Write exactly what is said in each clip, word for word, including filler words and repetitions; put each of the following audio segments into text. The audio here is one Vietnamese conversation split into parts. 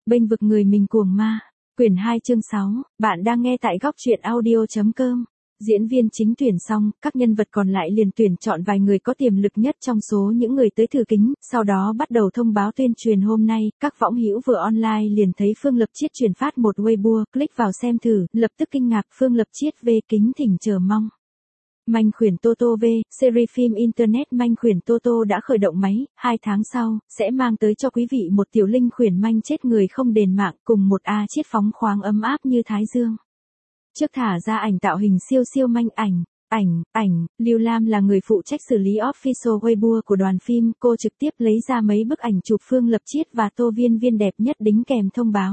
Bênh vực người mình cuồng ma. Quyển hai chương sáu, bạn đang nghe tại góc truyện audio chấm com. Diễn viên chính tuyển xong, các nhân vật còn lại liền tuyển chọn vài người có tiềm lực nhất trong số những người tới thử kính, sau đó bắt đầu thông báo tuyên truyền hôm nay, các võng hữu vừa online liền thấy Phương Lập Chiết truyền phát một Weibo, click vào xem thử, lập tức kinh ngạc, Phương Lập Chiết về kính thỉnh chờ mong. Manh khuyển Toto V, series phim Internet Manh khuyển Toto đã khởi động máy, hai tháng sau, sẽ mang tới cho quý vị một tiểu linh khuyển manh chết người không đền mạng cùng một A chiết phóng khoáng ấm áp như Thái Dương. Trước thả ra ảnh tạo hình siêu siêu manh ảnh, ảnh, ảnh, Lưu Lam là người phụ trách xử lý official Weibo của đoàn phim, cô trực tiếp lấy ra mấy bức ảnh chụp Phương Lập Chiết và Tô Viên Viên đẹp nhất đính kèm thông báo.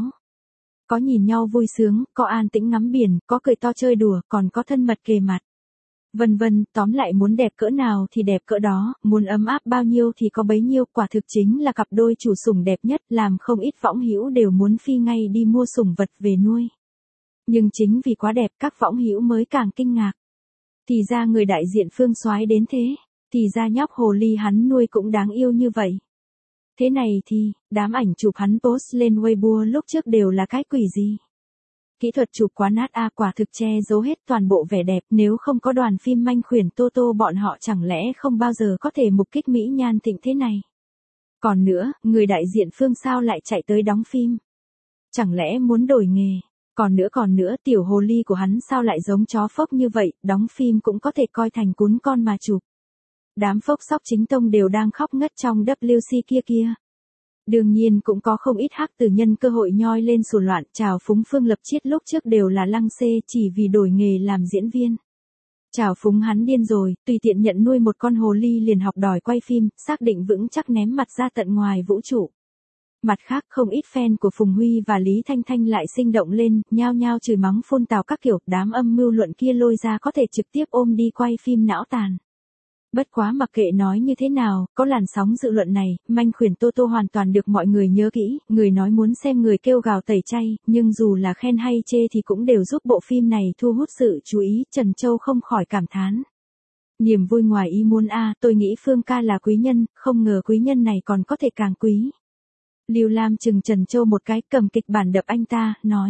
Có nhìn nhau vui sướng, có an tĩnh ngắm biển, có cười to chơi đùa, còn có thân mật kề mặt. Vân vân, tóm lại muốn đẹp cỡ nào thì đẹp cỡ đó, muốn ấm áp bao nhiêu thì có bấy nhiêu, quả thực chính là cặp đôi chủ sủng đẹp nhất, làm không ít võng hữu đều muốn phi ngay đi mua sủng vật về nuôi. Nhưng chính vì quá đẹp các võng hữu mới càng kinh ngạc. Thì ra người đại diện Phương soái đến thế, thì ra nhóc hồ ly hắn nuôi cũng đáng yêu như vậy. Thế này thì, đám ảnh chụp hắn post lên Weibo lúc trước đều là cái quỷ gì? Kỹ thuật chụp quá nát a, quả thực che giấu hết toàn bộ vẻ đẹp, nếu không có đoàn phim Manh khuyển Toto bọn họ chẳng lẽ không bao giờ có thể mục kích mỹ nhan thịnh thế này. Còn nữa, người đại diện Phương sao lại chạy tới đóng phim? Chẳng lẽ muốn đổi nghề? Còn nữa còn nữa, tiểu hồ ly của hắn sao lại giống chó phốc như vậy, đóng phim cũng có thể coi thành cún con mà chụp. Đám phốc sóc chính tông đều đang khóc ngất trong W C kia kia. Đương nhiên cũng có không ít hắc tử nhân cơ hội nhoi lên sù loạn, chào phúng Phương Lập Chiết lúc trước đều là lăng xê chỉ vì đổi nghề làm diễn viên. Chào phúng hắn điên rồi, tùy tiện nhận nuôi một con hồ ly liền học đòi quay phim, xác định vững chắc ném mặt ra tận ngoài vũ trụ. Mặt khác không ít fan của Phùng Huy và Lý Thanh Thanh lại sinh động lên, nhao nhao chửi mắng phun tào các kiểu, đám âm mưu luận kia lôi ra có thể trực tiếp ôm đi quay phim não tàn. Bất quá mặc kệ nói như thế nào, có làn sóng dự luận này, Manh khuyển Toto hoàn toàn được mọi người nhớ kỹ, người nói muốn xem người kêu gào tẩy chay, nhưng dù là khen hay chê thì cũng đều giúp bộ phim này thu hút sự chú ý, Trần Châu không khỏi cảm thán. Niềm vui ngoài ý muốn a, tôi nghĩ Phương ca là quý nhân, không ngờ quý nhân này còn có thể càng quý. Lưu Lam chừng Trần Châu một cái, cầm kịch bản đập anh ta, nói.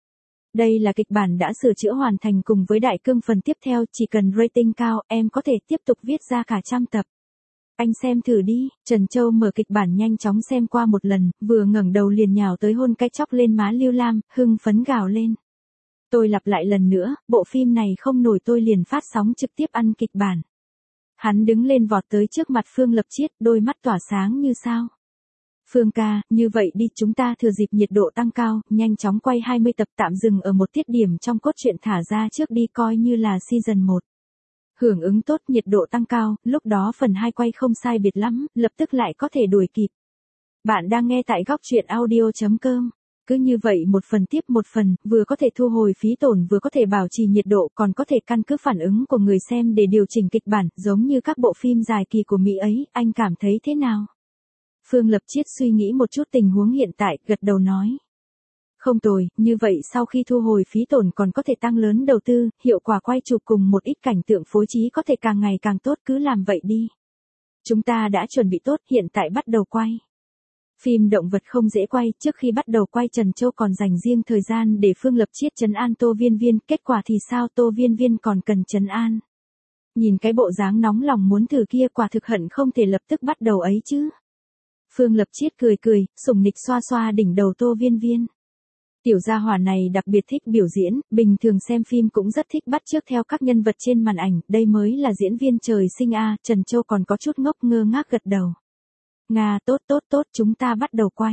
Đây là kịch bản đã sửa chữa hoàn thành cùng với đại cương phần tiếp theo, chỉ cần rating cao, em có thể tiếp tục viết ra cả trăm tập. Anh xem thử đi, Trần Châu mở kịch bản nhanh chóng xem qua một lần, vừa ngẩng đầu liền nhào tới hôn cái chóc lên má Lưu Lam, hưng phấn gào lên. Tôi lặp lại lần nữa, bộ phim này không nổi tôi liền phát sóng trực tiếp ăn kịch bản. Hắn đứng lên vọt tới trước mặt Phương Lập Chiết, đôi mắt tỏa sáng như sao. Phương ca, như vậy đi, chúng ta thừa dịp nhiệt độ tăng cao, nhanh chóng quay hai mươi tập, tạm dừng ở một tiết điểm trong cốt truyện thả ra trước đi coi như là season một. Hưởng ứng tốt, nhiệt độ tăng cao, lúc đó phần hai quay không sai biệt lắm, lập tức lại có thể đuổi kịp. Bạn đang nghe tại góc truyện audio chấm com. Cứ như vậy một phần tiếp một phần, vừa có thể thu hồi phí tổn vừa có thể bảo trì nhiệt độ, còn có thể căn cứ phản ứng của người xem để điều chỉnh kịch bản, giống như các bộ phim dài kỳ của Mỹ ấy, anh cảm thấy thế nào? Phương Lập Chiết suy nghĩ một chút tình huống hiện tại, gật đầu nói. Không tồi, như vậy sau khi thu hồi phí tổn còn có thể tăng lớn đầu tư, hiệu quả quay chụp cùng một ít cảnh tượng phối trí có thể càng ngày càng tốt, cứ làm vậy đi. Chúng ta đã chuẩn bị tốt, hiện tại bắt đầu quay. Phim động vật không dễ quay, trước khi bắt đầu quay Trần Châu còn dành riêng thời gian để Phương Lập Chiết trấn an Tô Viên Viên, kết quả thì sao, Tô Viên Viên còn cần trấn an. Nhìn cái bộ dáng nóng lòng muốn thử kia, quả thực hận không thể lập tức bắt đầu ấy chứ. Phương Lập Chiết cười cười, sủng nịch xoa xoa đỉnh đầu Tô Viên Viên. Tiểu gia hỏa này đặc biệt thích biểu diễn, bình thường xem phim cũng rất thích bắt chước theo các nhân vật trên màn ảnh, đây mới là diễn viên trời sinh a. Trần Châu còn có chút ngốc ngơ ngác gật đầu. Nga, tốt tốt tốt, chúng ta bắt đầu quay.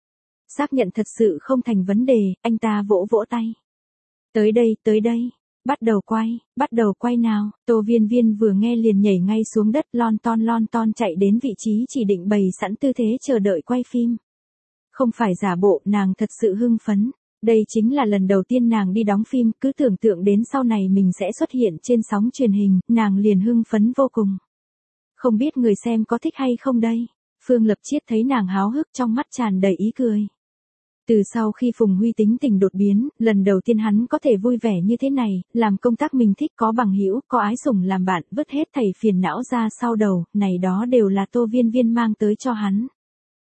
Xác nhận thật sự không thành vấn đề, anh ta vỗ vỗ tay. Tới đây, tới đây. Bắt đầu quay, bắt đầu quay nào, Tô Viên Viên vừa nghe liền nhảy ngay xuống đất, lon ton lon ton chạy đến vị trí chỉ định bày sẵn tư thế chờ đợi quay phim. Không phải giả bộ, nàng thật sự hưng phấn. Đây chính là lần đầu tiên nàng đi đóng phim, cứ tưởng tượng đến sau này mình sẽ xuất hiện trên sóng truyền hình, nàng liền hưng phấn vô cùng. Không biết người xem có thích hay không đây? Phương Lập Chiết thấy nàng háo hức trong mắt tràn đầy ý cười. Từ sau khi Phùng Huy tính tình đột biến, lần đầu tiên hắn có thể vui vẻ như thế này, làm công tác mình thích, có bằng hữu, có ái sủng làm bạn, vứt hết thảy phiền não ra sau đầu, này đó đều là Tô Viên Viên mang tới cho hắn.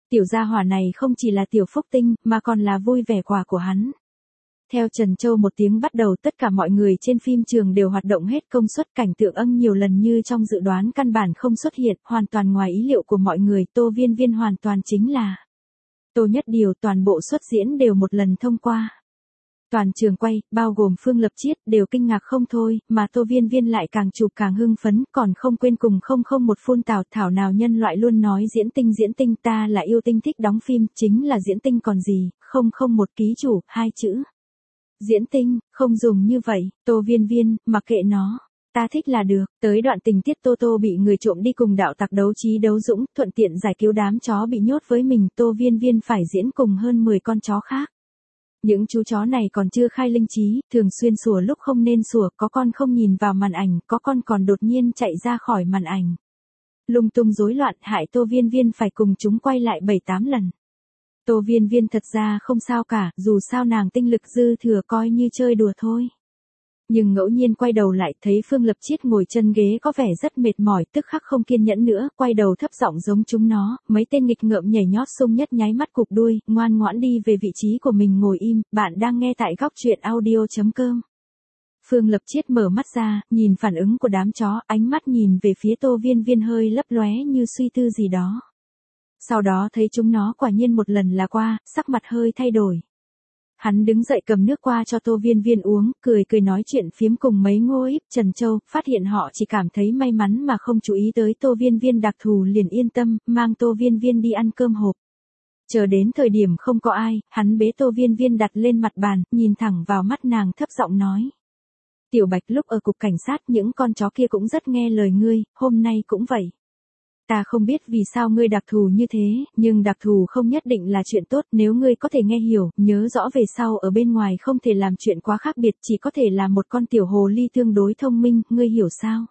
Tiểu gia hỏa này không chỉ là tiểu phúc tinh, mà còn là vui vẻ quà của hắn. Theo Trần Châu một tiếng bắt đầu, tất cả mọi người trên phim trường đều hoạt động hết công suất, cảnh tượng ân nhiều lần như trong dự đoán căn bản không xuất hiện, hoàn toàn ngoài ý liệu của mọi người. Tô Viên Viên hoàn toàn chính là Tô Nhất Điều, toàn bộ xuất diễn đều một lần thông qua. Toàn trường quay, bao gồm Phương Lập Chiết, đều kinh ngạc không thôi, mà Tô Viên Viên lại càng chụp càng hưng phấn, còn không quên cùng không không một phun tào thảo nào nhân loại luôn nói diễn tinh diễn tinh, ta là yêu tinh thích đóng phim, chính là diễn tinh còn gì, không không một ký chủ, hai chữ. Diễn tinh, không dùng như vậy, Tô Viên Viên, mặc kệ nó. Ta thích là được. Tới đoạn tình tiết Tô Tô bị người trộm đi cùng đạo tặc đấu trí đấu dũng, thuận tiện giải cứu đám chó bị nhốt với mình, Tô Viên Viên phải diễn cùng hơn mười con chó khác. Những chú chó này còn chưa khai linh trí, thường xuyên sủa lúc không nên sủa, có con không nhìn vào màn ảnh, có con còn đột nhiên chạy ra khỏi màn ảnh. Lung tung rối loạn, hại Tô Viên Viên phải cùng chúng quay lại bảy tám lần. Tô Viên Viên thật ra không sao cả, dù sao nàng tinh lực dư thừa coi như chơi đùa thôi. Nhưng ngẫu nhiên quay đầu lại thấy Phương Lập Chiết ngồi chân ghế có vẻ rất mệt mỏi, tức khắc không kiên nhẫn nữa, quay đầu thấp giọng giống chúng nó, mấy tên nghịch ngợm nhảy nhót xung nhất nháy mắt cụp đuôi, ngoan ngoãn đi về vị trí của mình ngồi im. Bạn đang nghe tại góc truyện audio chấm com. Phương Lập Chiết mở mắt ra, nhìn phản ứng của đám chó, ánh mắt nhìn về phía Tô Viên Viên hơi lấp lóe như suy tư gì đó. Sau đó thấy chúng nó quả nhiên một lần là qua, sắc mặt hơi thay đổi. Hắn đứng dậy cầm nước qua cho Tô Viên Viên uống, cười cười nói chuyện phiếm cùng mấy Ngô Íp, Trần Châu, phát hiện họ chỉ cảm thấy may mắn mà không chú ý tới Tô Viên Viên đặc thù liền yên tâm, mang Tô Viên Viên đi ăn cơm hộp. Chờ đến thời điểm không có ai, hắn bế Tô Viên Viên đặt lên mặt bàn, nhìn thẳng vào mắt nàng thấp giọng nói. Tiểu Bạch, lúc ở cục cảnh sát những con chó kia cũng rất nghe lời ngươi, hôm nay cũng vậy. Ta không biết vì sao ngươi đặc thù như thế, nhưng đặc thù không nhất định là chuyện tốt, nếu ngươi có thể nghe hiểu, nhớ rõ về sau ở bên ngoài không thể làm chuyện quá khác biệt, chỉ có thể là một con tiểu hồ ly tương đối thông minh, ngươi hiểu sao?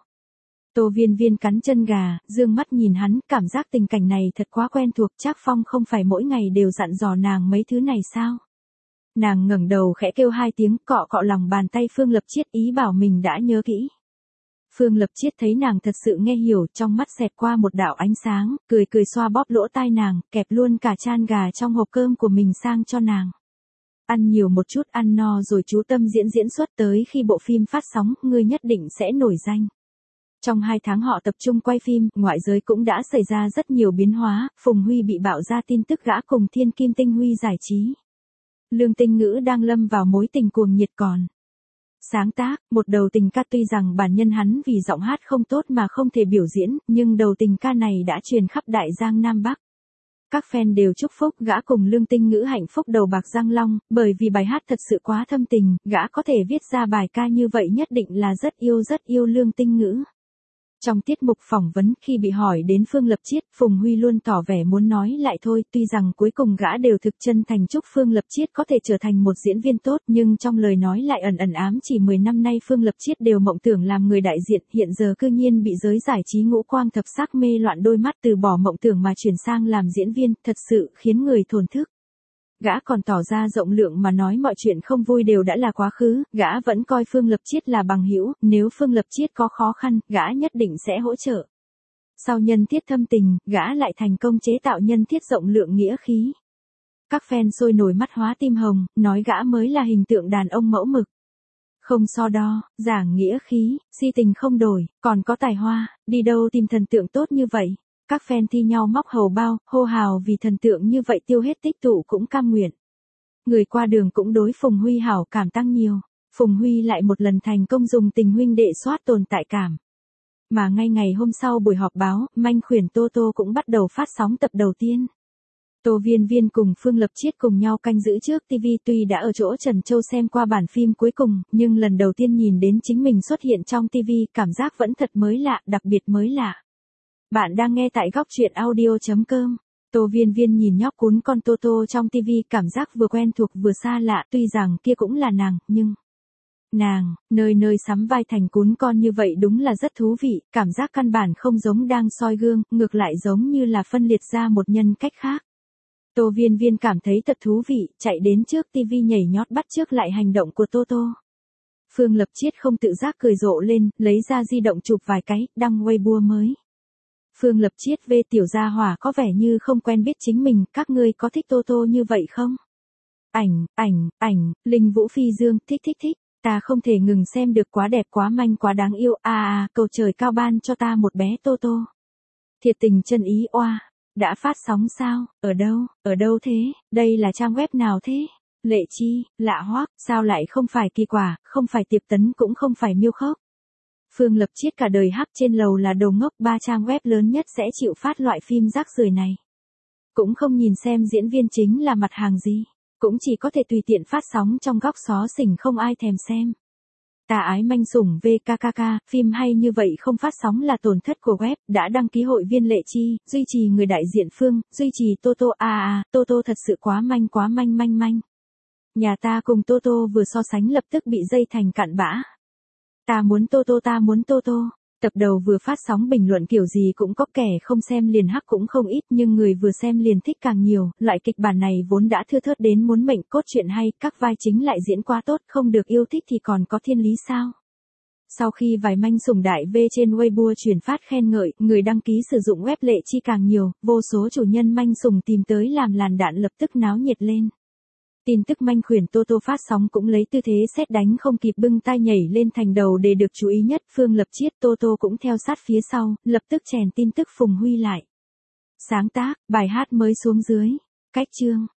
Tô Viên Viên cắn chân gà, dương mắt nhìn hắn, cảm giác tình cảnh này thật quá quen thuộc, Trác Phong không phải mỗi ngày đều dặn dò nàng mấy thứ này sao? Nàng ngẩng đầu khẽ kêu hai tiếng, cọ cọ lòng bàn tay Phương Lập Chiết, ý bảo mình đã nhớ kỹ. Phương Lập Chiết thấy nàng thật sự nghe hiểu, trong mắt xẹt qua một đạo ánh sáng, cười cười xoa bóp lỗ tai nàng, kẹp luôn cả chan gà trong hộp cơm của mình sang cho nàng. Ăn nhiều một chút, ăn no rồi chú tâm diễn diễn xuất, tới khi bộ phim phát sóng, ngươi nhất định sẽ nổi danh. Trong hai tháng họ tập trung quay phim, ngoại giới cũng đã xảy ra rất nhiều biến hóa, Phùng Huy bị bạo ra tin tức gã cùng Thiên Kim Tinh Huy giải trí. Lương Tinh Ngữ đang lâm vào mối tình cuồng nhiệt còn. Sáng tác, một đầu tình ca tuy rằng bản nhân hắn vì giọng hát không tốt mà không thể biểu diễn, nhưng đầu tình ca này đã truyền khắp Đại Giang Nam Bắc. Các fan đều chúc phúc gã cùng Lương Tinh Ngữ hạnh phúc đầu bạc răng long, bởi vì bài hát thật sự quá thâm tình, gã có thể viết ra bài ca như vậy nhất định là rất yêu rất yêu Lương Tinh Ngữ. Trong tiết mục phỏng vấn khi bị hỏi đến Phương Lập Chiết, Phùng Huy luôn tỏ vẻ muốn nói lại thôi, tuy rằng cuối cùng gã đều thực chân thành chúc Phương Lập Chiết có thể trở thành một diễn viên tốt, nhưng trong lời nói lại ẩn ẩn ám chỉ mười năm nay Phương Lập Chiết đều mộng tưởng làm người đại diện, hiện giờ cư nhiên bị giới giải trí ngũ quang thập sắc mê loạn đôi mắt, từ bỏ mộng tưởng mà chuyển sang làm diễn viên, thật sự khiến người thổn thức. Gã còn tỏ ra rộng lượng mà nói mọi chuyện không vui đều đã là quá khứ, gã vẫn coi Phương Lập Chiết là bằng hữu, nếu Phương Lập Chiết có khó khăn, gã nhất định sẽ hỗ trợ. Sau nhân thiết thâm tình, gã lại thành công chế tạo nhân thiết rộng lượng nghĩa khí. Các fan sôi nổi mắt hóa tim hồng, nói gã mới là hình tượng đàn ông mẫu mực. Không so đo, giảng nghĩa khí, si tình không đổi, còn có tài hoa, đi đâu tìm thần tượng tốt như vậy. Các fan thi nhau móc hầu bao, hô hào vì thần tượng như vậy tiêu hết tích tụ cũng cam nguyện. Người qua đường cũng đối Phùng Huy hảo cảm tăng nhiều. Phùng Huy lại một lần thành công dùng tình huynh đệ soát tồn tại cảm. Mà ngay ngày hôm sau buổi họp báo, manh khuyển Tô Tô cũng bắt đầu phát sóng tập đầu tiên. Tô Viên Viên cùng Phương Lập Chiết cùng nhau canh giữ trước ti vi, tuy đã ở chỗ Trần Châu xem qua bản phim cuối cùng, nhưng lần đầu tiên nhìn đến chính mình xuất hiện trong ti vi, cảm giác vẫn thật mới lạ, đặc biệt mới lạ. Bạn đang nghe tại góc truyện audio chấm com. Tô Viên Viên nhìn nhóc cún con Tô Tô trong ti vi, cảm giác vừa quen thuộc vừa xa lạ, tuy rằng kia cũng là nàng, nhưng... Nàng, nơi nơi sắm vai thành cún con như vậy đúng là rất thú vị, cảm giác căn bản không giống đang soi gương, ngược lại giống như là phân liệt ra một nhân cách khác. Tô Viên Viên cảm thấy thật thú vị, chạy đến trước ti vi nhảy nhót bắt chước lại hành động của Tô Tô. Phương Lập Chiết không tự giác cười rộ lên, lấy ra di động chụp vài cái, đăng Weibo mới. Phương Lập Chiết về tiểu gia hỏa có vẻ như không quen biết chính mình, các ngươi có thích Tô Tô như vậy không? Ảnh, ảnh, ảnh, Linh Vũ Phi Dương, thích thích thích, ta không thể ngừng xem được, quá đẹp quá manh quá đáng yêu, a à, à, cầu trời cao ban cho ta một bé Tô Tô. Thiệt tình chân ý oa, đã phát sóng sao, ở đâu, ở đâu thế, đây là trang web nào thế? Lệ Chi, lạ hoắc, sao lại không phải Kỳ Quả, không phải Tiệp Tấn cũng không phải Miêu Khốc. Phương Lập Chiết cả đời hắc trên lầu là đồ ngốc, ba trang web lớn nhất sẽ chịu phát loại phim rác rưởi này. Cũng không nhìn xem diễn viên chính là mặt hàng gì, cũng chỉ có thể tùy tiện phát sóng trong góc xó xỉnh không ai thèm xem. Tà ái manh sủng vê ca ca ca, phim hay như vậy không phát sóng là tổn thất của web, đã đăng ký hội viên Lệ Chi, duy trì người đại diện Phương, duy trì Tô Tô, à à, Tô Tô thật sự quá manh quá manh manh manh. Nhà ta cùng Tô Tô vừa so sánh lập tức bị dây thành cặn bã. Ta muốn Tô Tô, ta muốn Tô Tô. Tập đầu vừa phát sóng bình luận kiểu gì cũng có, kẻ không xem liền hắc cũng không ít, nhưng người vừa xem liền thích càng nhiều. Loại kịch bản này vốn đã thưa thớt đến muốn mệnh, cốt truyện hay, các vai chính lại diễn quá tốt, không được yêu thích thì còn có thiên lý sao? Sau khi vài manh sủng đại V trên Weibo truyền phát khen ngợi, người đăng ký sử dụng web Lệ Chi càng nhiều, vô số chủ nhân manh sủng tìm tới làm làn đạn lập tức náo nhiệt lên. Tin tức manh khuyển Tô Tô phát sóng cũng lấy tư thế sét đánh không kịp bưng tai nhảy lên thành đầu để được chú ý nhất. Phương Lập Chiết, Tô Tô cũng theo sát phía sau, lập tức chèn tin tức Phùng Huy lại. Sáng tác, bài hát mới xuống dưới. Cách chương.